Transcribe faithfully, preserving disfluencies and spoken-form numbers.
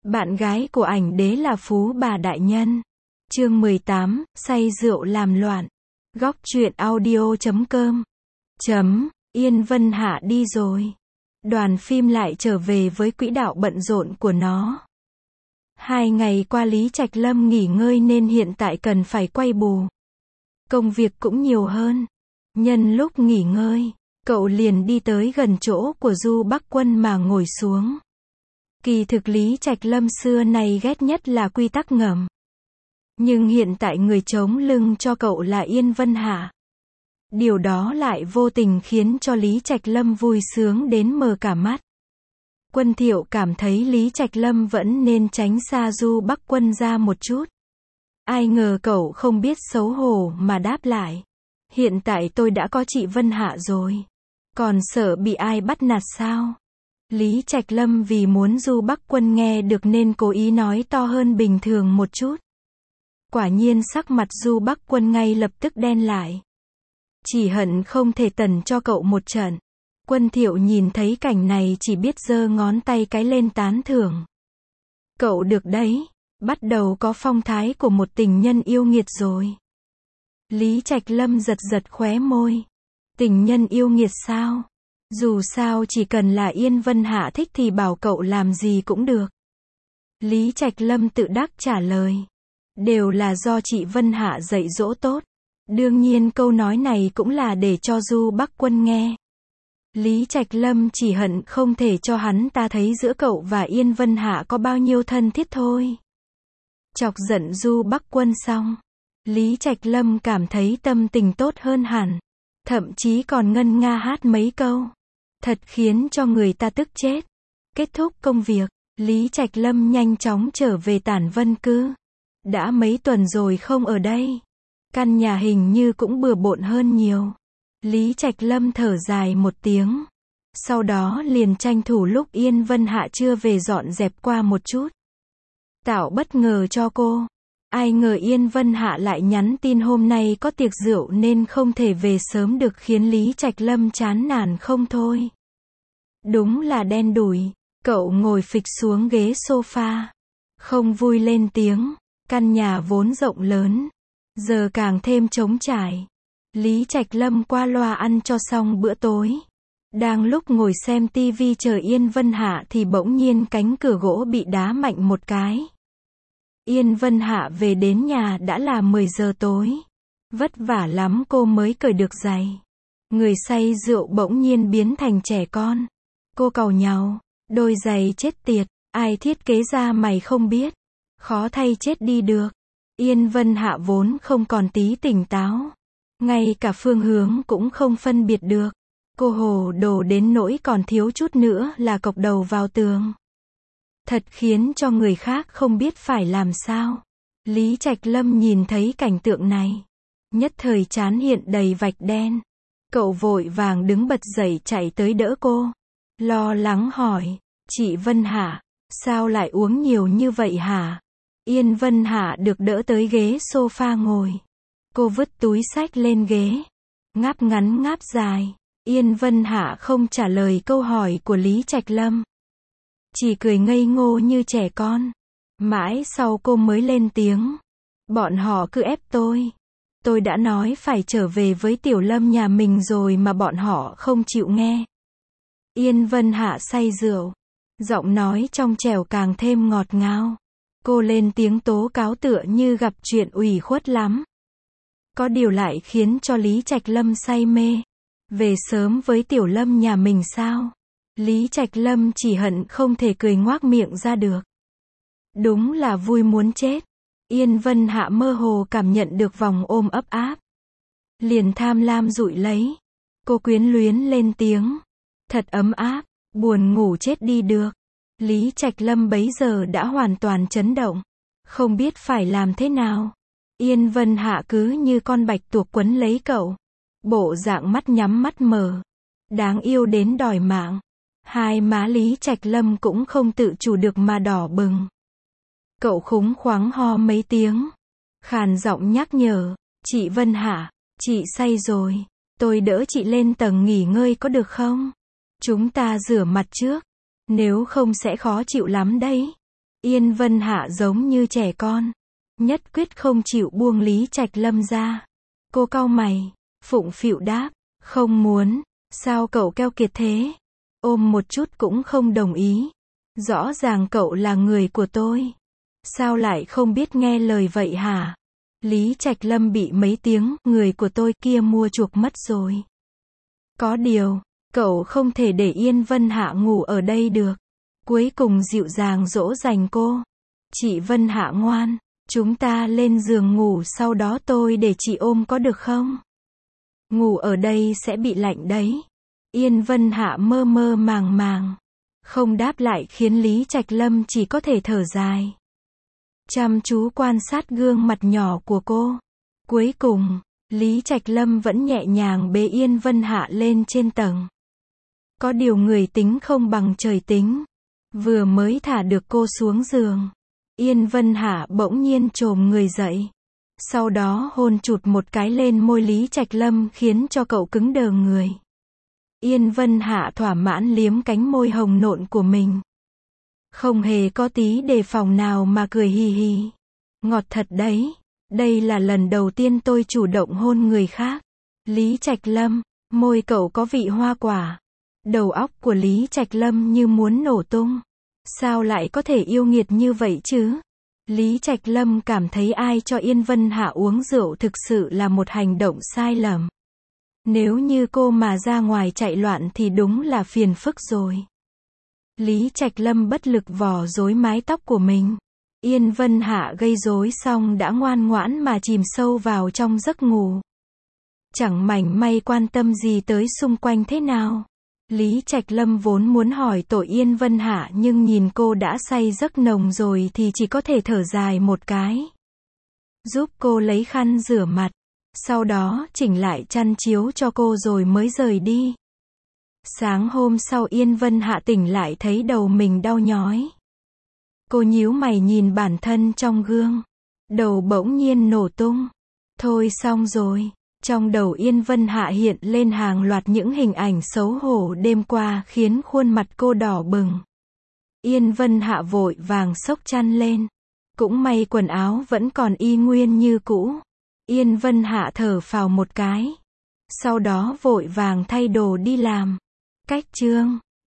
Bạn gái của ảnh đế là phú bà đại nhân. Chương mười tám, say rượu làm loạn. Góc truyện audio chấm com. Chấm, Yên Vân Hạ đi rồi. Đoàn phim lại trở về với quỹ đạo bận rộn của nó. Hai ngày qua Lý Trạch Lâm nghỉ ngơi nên hiện tại cần phải quay bù. Công việc cũng nhiều hơn. Nhân lúc nghỉ ngơi, cậu liền đi tới gần chỗ của Du Bắc Quân mà ngồi xuống. Kỳ thực Lý Trạch Lâm xưa nay ghét nhất là quy tắc ngầm. Nhưng hiện tại người chống lưng cho cậu là Yên Vân Hạ. Điều đó lại vô tình khiến cho Lý Trạch Lâm vui sướng đến mờ cả mắt. Quân Thiệu cảm thấy Lý Trạch Lâm vẫn nên tránh xa Du Bắc Quân ra một chút. Ai ngờ cậu không biết xấu hổ mà đáp lại. Hiện tại tôi đã có chị Vân Hạ rồi. Còn sợ bị ai bắt nạt sao? Lý Trạch Lâm vì muốn Du Bắc Quân nghe được nên cố ý nói to hơn bình thường một chút. Quả nhiên sắc mặt Du Bắc Quân ngay lập tức đen lại. Chỉ hận không thể tẩn cho cậu một trận. Quân Thiệu nhìn thấy cảnh này chỉ biết giơ ngón tay cái lên tán thưởng. Cậu được đấy, bắt đầu có phong thái của một tình nhân yêu nghiệt rồi. Lý Trạch Lâm giật giật khóe môi. Tình nhân yêu nghiệt sao? Dù sao chỉ cần là Yên Vân Hạ thích thì bảo cậu làm gì cũng được. Lý Trạch Lâm tự đắc trả lời. Đều là do chị Vân Hạ dạy dỗ tốt. Đương nhiên câu nói này cũng là để cho Du Bắc Quân nghe. Lý Trạch Lâm chỉ hận không thể cho hắn ta thấy giữa cậu và Yên Vân Hạ có bao nhiêu thân thiết thôi. Chọc giận Du Bắc Quân xong, Lý Trạch Lâm cảm thấy tâm tình tốt hơn hẳn. Thậm chí còn ngân nga hát mấy câu. Thật khiến cho người ta tức chết. Kết thúc công việc, Lý Trạch Lâm nhanh chóng trở về Tản Vân Cư. Đã mấy tuần rồi không ở đây. Căn nhà hình như cũng bừa bộn hơn nhiều. Lý Trạch Lâm thở dài một tiếng. Sau đó liền tranh thủ lúc Yên Vân Hạ chưa về dọn dẹp qua một chút. Tạo bất ngờ cho cô. Ai ngờ Yên Vân Hạ lại nhắn tin hôm nay có tiệc rượu nên không thể về sớm được khiến Lý Trạch Lâm chán nản không thôi. Đúng là đen đủi. Cậu ngồi phịch xuống ghế sofa. Không vui lên tiếng. Căn nhà vốn rộng lớn. Giờ càng thêm trống trải. Lý Trạch Lâm qua loa ăn cho xong bữa tối. Đang lúc ngồi xem tivi chờ Yên Vân Hạ thì bỗng nhiên cánh cửa gỗ bị đá mạnh một cái. Yên Vân Hạ về đến nhà đã là mười giờ tối. Vất vả lắm cô mới cởi được giày. Người say rượu bỗng nhiên biến thành trẻ con. Cô càu nhàu. Đôi giày chết tiệt. Ai thiết kế ra mày không biết. Khó thay chết đi được. Yên Vân Hạ vốn không còn tí tỉnh táo. Ngay cả phương hướng cũng không phân biệt được. Cô hồ đồ đến nỗi còn thiếu chút nữa là cộc đầu vào tường. Thật khiến cho người khác không biết phải làm sao. Lý Trạch Lâm nhìn thấy cảnh tượng này. Nhất thời trán hiện đầy vạch đen. Cậu vội vàng đứng bật dậy chạy tới đỡ cô. Lo lắng hỏi. Chị Vân Hạ, sao lại uống nhiều như vậy hả? Yên Vân Hạ được đỡ tới ghế sofa ngồi. Cô vứt túi xách lên ghế. Ngáp ngắn ngáp dài. Yên Vân Hạ không trả lời câu hỏi của Lý Trạch Lâm. Chỉ cười ngây ngô như trẻ con. Mãi sau cô mới lên tiếng. Bọn họ cứ ép tôi. Tôi đã nói phải trở về với Tiểu Lâm nhà mình rồi mà bọn họ không chịu nghe. Yên Vân Hạ say rượu. Giọng nói trong trẻo càng thêm ngọt ngào. Cô lên tiếng tố cáo tựa như gặp chuyện ủy khuất lắm. Có điều lại khiến cho Lý Trạch Lâm say mê. Về sớm với Tiểu Lâm nhà mình sao? Lý Trạch Lâm chỉ hận không thể cười ngoác miệng ra được. Đúng là vui muốn chết. Yên Vân Hạ mơ hồ cảm nhận được vòng ôm ấp áp. Liền tham lam dụi lấy. Cô quyến luyến lên tiếng. Thật ấm áp, buồn ngủ chết đi được. Lý Trạch Lâm bấy giờ đã hoàn toàn chấn động. Không biết phải làm thế nào. Yên Vân Hạ cứ như con bạch tuộc quấn lấy cậu. Bộ dạng mắt nhắm mắt mở. Đáng yêu đến đòi mạng. Hai má Lý Trạch Lâm cũng không tự chủ được mà đỏ bừng. Cậu khúng khoắng ho mấy tiếng. Khàn giọng nhắc nhở. Chị Vân Hạ, chị say rồi. Tôi đỡ chị lên tầng nghỉ ngơi có được không? Chúng ta rửa mặt trước. Nếu không sẽ khó chịu lắm đấy. Yên Vân Hạ giống như trẻ con, nhất quyết không chịu buông Lý Trạch Lâm ra. Cô cau mày, phụng phịu đáp, không muốn. Sao cậu keo kiệt thế? Ôm một chút cũng không đồng ý. Rõ ràng cậu là người của tôi. Sao lại không biết nghe lời vậy hả? Lý Trạch Lâm bị mấy tiếng, người của tôi kia mua chuộc mất rồi. Có điều, cậu không thể để Yên Vân Hạ ngủ ở đây được. Cuối cùng dịu dàng dỗ dành cô. Chị Vân Hạ ngoan, chúng ta lên giường ngủ, sau đó tôi để chị ôm có được không? Ngủ ở đây sẽ bị lạnh đấy. Yên Vân Hạ mơ mơ màng màng, không đáp lại khiến Lý Trạch Lâm chỉ có thể thở dài. Chăm chú quan sát gương mặt nhỏ của cô. Cuối cùng, Lý Trạch Lâm vẫn nhẹ nhàng bế Yên Vân Hạ lên trên tầng. Có điều người tính không bằng trời tính. Vừa mới thả được cô xuống giường, Yên Vân Hạ bỗng nhiên chồm người dậy. Sau đó hôn chụt một cái lên môi Lý Trạch Lâm khiến cho cậu cứng đờ người. Yên Vân Hạ thỏa mãn liếm cánh môi hồng nộn của mình. Không hề có tí đề phòng nào mà cười hì hì. Ngọt thật đấy. Đây là lần đầu tiên tôi chủ động hôn người khác. Lý Trạch Lâm, môi cậu có vị hoa quả. Đầu óc của Lý Trạch Lâm như muốn nổ tung. Sao lại có thể yêu nghiệt như vậy chứ? Lý Trạch Lâm cảm thấy ai cho Yên Vân Hạ uống rượu thực sự là một hành động sai lầm. Nếu như cô mà ra ngoài chạy loạn thì đúng là phiền phức rồi. Lý Trạch Lâm bất lực vò rối mái tóc của mình. Yên Vân Hạ gây rối xong đã ngoan ngoãn mà chìm sâu vào trong giấc ngủ. Chẳng mảnh may quan tâm gì tới xung quanh thế nào. Lý Trạch Lâm vốn muốn hỏi tội Yên Vân Hạ nhưng nhìn cô đã say giấc nồng rồi thì chỉ có thể thở dài một cái. Giúp cô lấy khăn rửa mặt. Sau đó chỉnh lại chăn chiếu cho cô rồi mới rời đi. Sáng hôm sau Yên Vân Hạ tỉnh lại thấy đầu mình đau nhói. Cô nhíu mày nhìn bản thân trong gương. Đầu bỗng nhiên nổ tung. Thôi xong rồi. Trong đầu Yên Vân Hạ hiện lên hàng loạt những hình ảnh xấu hổ đêm qua khiến khuôn mặt cô đỏ bừng. Yên Vân Hạ vội vàng xốc chăn lên. Cũng may quần áo vẫn còn y nguyên như cũ. Yên Vân Hạ thở phào một cái. Sau đó vội vàng thay đồ đi làm. Cách chương